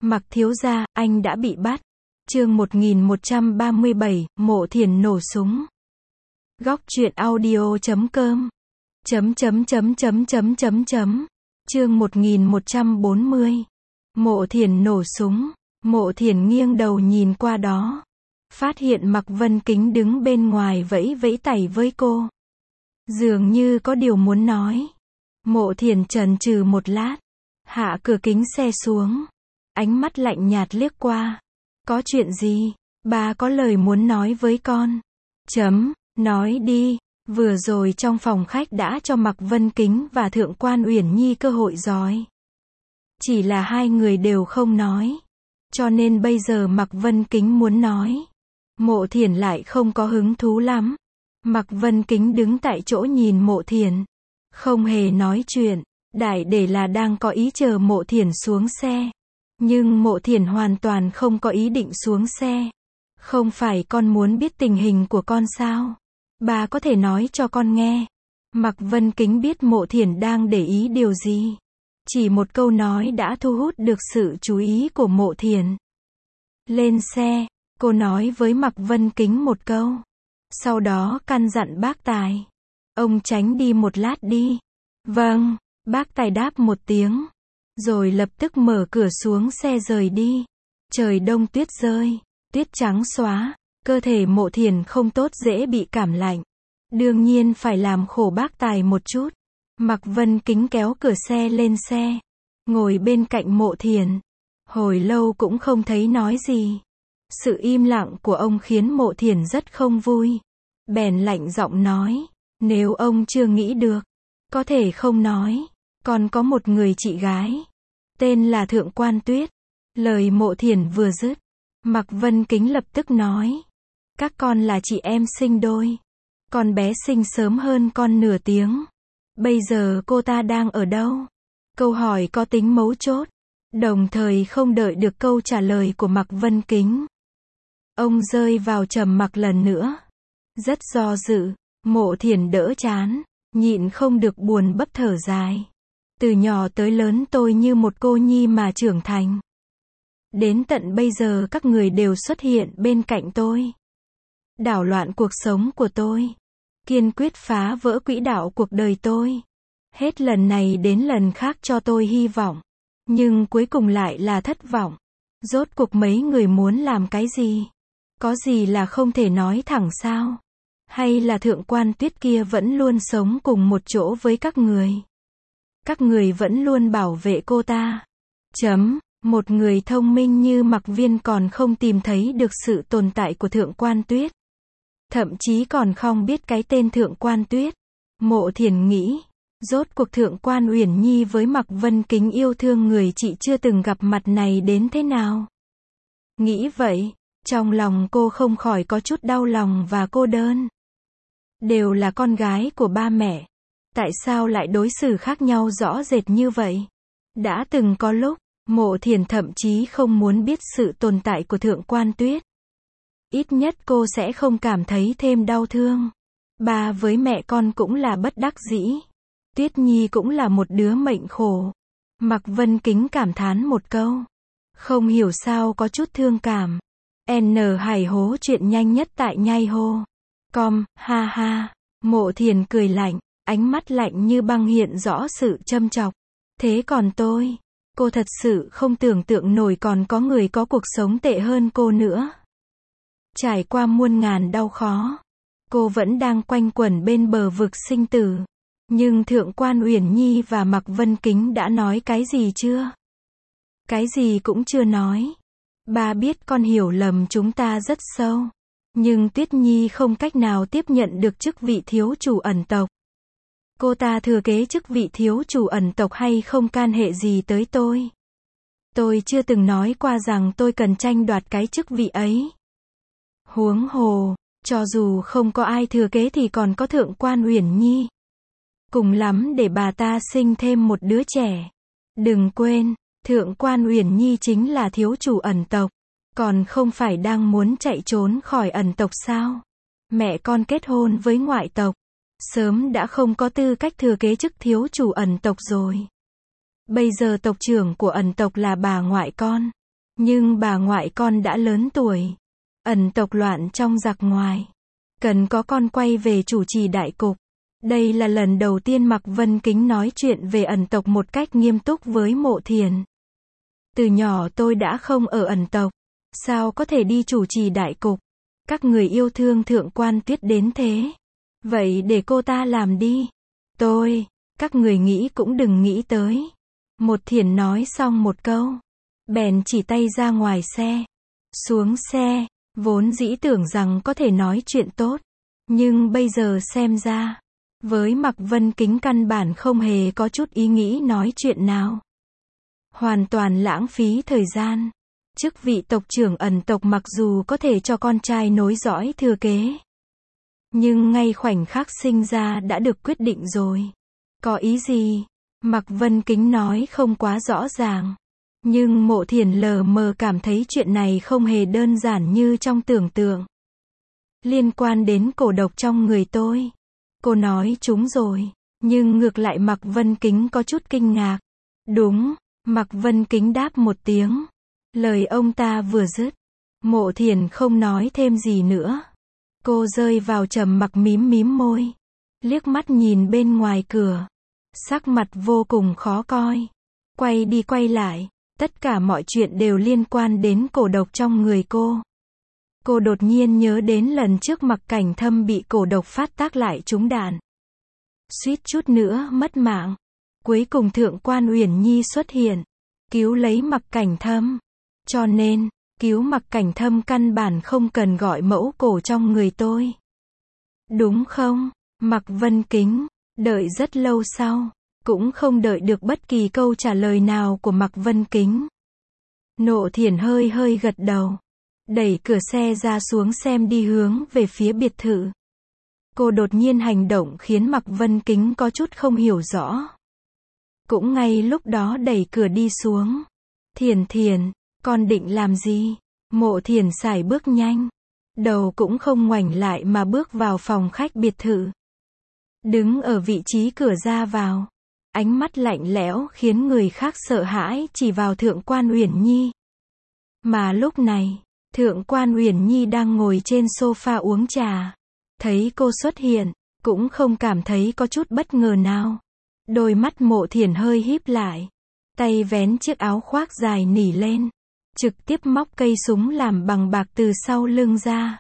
Mặc thiếu gia, anh đã bị bắt. Chương 1137, Mộ Thiền nổ súng. Góc truyện audio.com. Chương 1140. Mộ Thiền nổ súng. Mộ Thiền nghiêng đầu nhìn qua đó. Phát hiện Mạc Vân Kính đứng bên ngoài vẫy vẫy tay với cô. Dường như có điều muốn nói. Mộ Thiền chần chừ một lát. Hạ cửa kính xe xuống. Ánh mắt lạnh nhạt liếc qua. Có chuyện gì? Ba có lời muốn nói với con. Nói đi. Vừa rồi trong phòng khách đã cho Mạc Vân Kính và Thượng quan Uyển Nhi cơ hội nói. Chỉ là hai người đều không nói. Cho nên bây giờ Mạc Vân Kính muốn nói. Mộ Thiền lại không có hứng thú lắm. Mạc Vân Kính đứng tại chỗ nhìn Mộ Thiền. Không hề nói chuyện. Đại để là đang có ý chờ Mộ Thiền xuống xe. Nhưng Mộ Thiền hoàn toàn không có ý định xuống xe. Không phải con muốn biết tình hình của con sao? Bà có thể nói cho con nghe. Mạc Vân Kính biết Mộ Thiền đang để ý điều gì. Chỉ một câu nói đã thu hút được sự chú ý của Mộ Thiền. Lên xe, cô nói với Mạc Vân Kính một câu. Sau đó căn dặn bác Tài. Ông tránh đi một lát đi. Vâng, bác Tài đáp một tiếng. Rồi lập tức mở cửa xuống xe rời đi. Trời đông tuyết rơi, tuyết trắng xóa, cơ thể Mộ Thiền không tốt dễ bị cảm lạnh. Đương nhiên phải làm khổ bác Tài một chút. Mạc Vân Kính kéo cửa xe lên xe, ngồi bên cạnh Mộ Thiền. Hồi lâu cũng không thấy nói gì. Sự im lặng của ông khiến Mộ Thiền rất không vui. Bèn lạnh giọng nói, nếu ông chưa nghĩ được, có thể không nói. Còn có một người chị gái, tên là Thượng quan Tuyết. Lời Mộ Thiền vừa dứt, Mạc Vân Kính lập tức nói, các con là chị em sinh đôi. Con bé sinh sớm hơn con nửa tiếng. Bây giờ cô ta đang ở đâu? Câu hỏi có tính mấu chốt. Đồng thời không đợi được câu trả lời của Mạc Vân Kính, ông rơi vào trầm mặc lần nữa. Rất do dự. Mộ Thiền đỡ chán, nhịn không được buồn bấp thở dài. Từ nhỏ tới lớn tôi như một cô nhi mà trưởng thành. Đến tận bây giờ các người đều xuất hiện bên cạnh tôi. Đảo loạn cuộc sống của tôi. Kiên quyết phá vỡ quỹ đạo cuộc đời tôi. Hết lần này đến lần khác cho tôi hy vọng. Nhưng cuối cùng lại là thất vọng. Rốt cuộc mấy người muốn làm cái gì? Có gì là không thể nói thẳng sao? Hay là Thượng quan Tuyết kia vẫn luôn sống cùng một chỗ với các người? Các người vẫn luôn bảo vệ cô ta. Một người thông minh như Mạc Viên còn không tìm thấy được sự tồn tại của Thượng quan Tuyết. Thậm chí còn không biết cái tên Thượng quan Tuyết. Mộ Thiền nghĩ, rốt cuộc Thượng quan Uyển Nhi với Mạc Vân Kính yêu thương người chị chưa từng gặp mặt này đến thế nào? Nghĩ vậy, trong lòng cô không khỏi có chút đau lòng và cô đơn. Đều là con gái của ba mẹ. Tại sao lại đối xử khác nhau rõ rệt như vậy? Đã từng có lúc, Mộ Thiền thậm chí không muốn biết sự tồn tại của Thượng quan Tuyết. Ít nhất cô sẽ không cảm thấy thêm đau thương. Ba với mẹ con cũng là bất đắc dĩ. Tuyết Nhi cũng là một đứa mệnh khổ. Mạc Vân Kính cảm thán một câu. Không hiểu sao có chút thương cảm. Hải hố chuyện nhanh nhất tại nhai hô. Ha ha. Mộ Thiền cười lạnh. Ánh mắt lạnh như băng hiện rõ sự châm chọc. Thế còn tôi? Cô thật sự không tưởng tượng nổi còn có người có cuộc sống tệ hơn cô nữa. Trải qua muôn ngàn đau khó, cô vẫn đang quanh quẩn bên bờ vực sinh tử. Nhưng Thượng quan Uyển Nhi và Mạc Vân Kính đã nói cái gì chưa? Cái gì cũng chưa nói. Ba biết con hiểu lầm chúng ta rất sâu. Nhưng Tuyết Nhi không cách nào tiếp nhận được chức vị thiếu chủ ẩn tộc. Cô ta thừa kế chức vị thiếu chủ ẩn tộc hay không can hệ gì tới tôi. Tôi chưa từng nói qua rằng tôi cần tranh đoạt cái chức vị ấy. Huống hồ, cho dù không có ai thừa kế thì còn có Thượng quan Uyển Nhi. Cùng lắm để bà ta sinh thêm một đứa trẻ. Đừng quên, Thượng quan Uyển Nhi chính là thiếu chủ ẩn tộc. Còn không phải đang muốn chạy trốn khỏi ẩn tộc sao? Mẹ con kết hôn với ngoại tộc. Sớm đã không có tư cách thừa kế chức thiếu chủ ẩn tộc rồi. Bây giờ tộc trưởng của ẩn tộc là bà ngoại con. Nhưng bà ngoại con đã lớn tuổi. Ẩn tộc loạn trong giặc ngoài. Cần có con quay về chủ trì đại cục. Đây là lần đầu tiên Mạc Vân Kính nói chuyện về ẩn tộc một cách nghiêm túc với Mộ Thiền. Từ nhỏ tôi đã không ở ẩn tộc. Sao có thể đi chủ trì đại cục? Các người yêu thương Thượng Quan Tuyết đến thế. Vậy để cô ta làm đi. Các người nghĩ cũng đừng nghĩ tới. Một Thiền nói xong một câu. Bèn chỉ tay ra ngoài xe. Xuống xe, vốn dĩ tưởng rằng có thể nói chuyện tốt. Nhưng bây giờ xem ra, với Mạc Vân Kính căn bản không hề có chút ý nghĩ nói chuyện nào. Hoàn toàn lãng phí thời gian. Chức vị tộc trưởng ẩn tộc mặc dù có thể cho con trai nối dõi thừa kế. Nhưng ngay khoảnh khắc sinh ra đã được quyết định rồi. Có ý gì? Mạc Vân Kính nói không quá rõ ràng. Nhưng Mộ Thiền lờ mờ cảm thấy chuyện này không hề đơn giản như trong tưởng tượng. Liên quan đến cổ độc trong người tôi. Cô nói chúng rồi. Nhưng ngược lại Mạc Vân Kính có chút kinh ngạc. Đúng, Mạc Vân Kính đáp một tiếng. Lời ông ta vừa dứt. Mộ Thiền không nói thêm gì nữa. Cô rơi vào trầm mặc mím môi. Liếc mắt nhìn bên ngoài cửa. Sắc mặt vô cùng khó coi. Quay đi quay lại. Tất cả mọi chuyện đều liên quan đến cổ độc trong người cô. Cô đột nhiên nhớ đến lần trước Mạc Cảnh Thâm bị cổ độc phát tác lại trúng đạn. Suýt chút nữa mất mạng. Cuối cùng Thượng Quan Uyển Nhi xuất hiện. Cứu lấy Mạc Cảnh Thâm. Cho nên, cứu Mạc Cảnh Thâm căn bản không cần gọi mẫu cổ trong người tôi. Đúng không? Mạc Vân Kính, đợi rất lâu sau, cũng không đợi được bất kỳ câu trả lời nào của Mạc Vân Kính. Mộ Thiền hơi gật đầu. Đẩy cửa xe ra xuống xem đi hướng về phía biệt thự. Cô đột nhiên hành động khiến Mạc Vân Kính có chút không hiểu rõ. Cũng ngay lúc đó đẩy cửa đi xuống. Thiền, con định làm gì? Mộ Thiền sải bước nhanh. Đầu cũng không ngoảnh lại mà bước vào phòng khách biệt thự. Đứng ở vị trí cửa ra vào. Ánh mắt lạnh lẽo khiến người khác sợ hãi chỉ vào Thượng Quan Uyển Nhi. Mà lúc này, Thượng Quan Uyển Nhi đang ngồi trên sofa uống trà. Thấy cô xuất hiện, cũng không cảm thấy có chút bất ngờ nào. Đôi mắt Mộ Thiền hơi híp lại. Tay vén chiếc áo khoác dài nỉ lên. Trực tiếp móc cây súng làm bằng bạc từ sau lưng ra.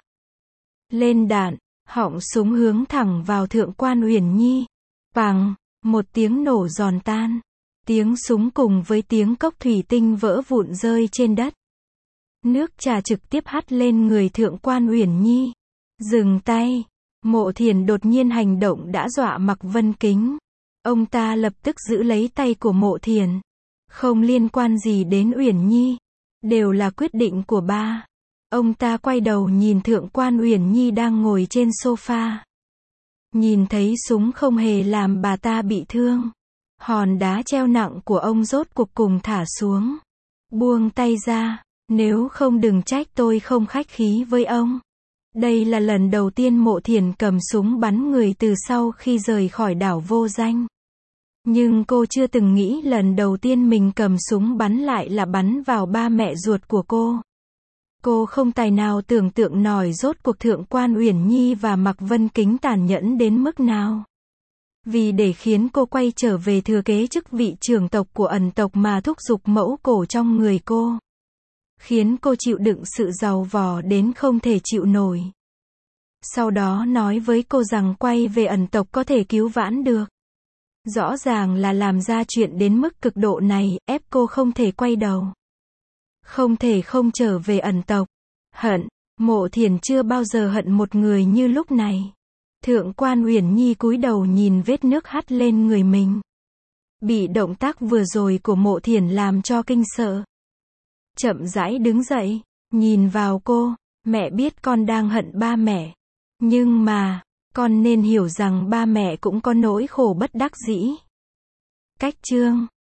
Lên đạn, họng súng hướng thẳng vào Thượng Quan Uyển Nhi. Bàng, một tiếng nổ giòn tan. Tiếng súng cùng với tiếng cốc thủy tinh vỡ vụn rơi trên đất. Nước trà trực tiếp hắt lên người Thượng Quan Uyển Nhi. Dừng tay. Mộ Thiền đột nhiên hành động đã dọa Mạc Vân Kính. Ông ta lập tức giữ lấy tay của Mộ Thiền. Không liên quan gì đến Uyển Nhi. Đều là quyết định của ba. Ông ta quay đầu nhìn Thượng Quan Uyển Nhi đang ngồi trên sofa. Nhìn thấy súng không hề làm bà ta bị thương. Hòn đá treo nặng của ông rốt cuộc cùng thả xuống. Buông tay ra. Nếu không đừng trách tôi không khách khí với ông. Đây là lần đầu tiên Mộ Thiền cầm súng bắn người từ sau khi rời khỏi đảo Vô Danh. Nhưng cô chưa từng nghĩ lần đầu tiên mình cầm súng bắn lại là bắn vào ba mẹ ruột của cô. Cô không tài nào tưởng tượng nổi rốt cuộc Thượng Quan Uyển Nhi và Mạc Vân Kính tàn nhẫn đến mức nào. Vì để khiến cô quay trở về thừa kế chức vị trưởng tộc của ẩn tộc mà thúc giục mẫu cổ trong người cô. Khiến cô chịu đựng sự giàu vò đến không thể chịu nổi. Sau đó nói với cô rằng quay về ẩn tộc có thể cứu vãn được. Rõ ràng là làm ra chuyện đến mức cực độ này, ép cô không thể quay đầu. Không thể không trở về ẩn tộc. Hận, Mộ Thiền chưa bao giờ hận một người như lúc này. Thượng Quan Uyển Nhi cúi đầu nhìn vết nước hắt lên người mình. Bị động tác vừa rồi của Mộ Thiền làm cho kinh sợ. Chậm rãi đứng dậy, nhìn vào cô, mẹ biết con đang hận ba mẹ. Nhưng mà, con nên hiểu rằng ba mẹ cũng có nỗi khổ bất đắc dĩ. Cách chương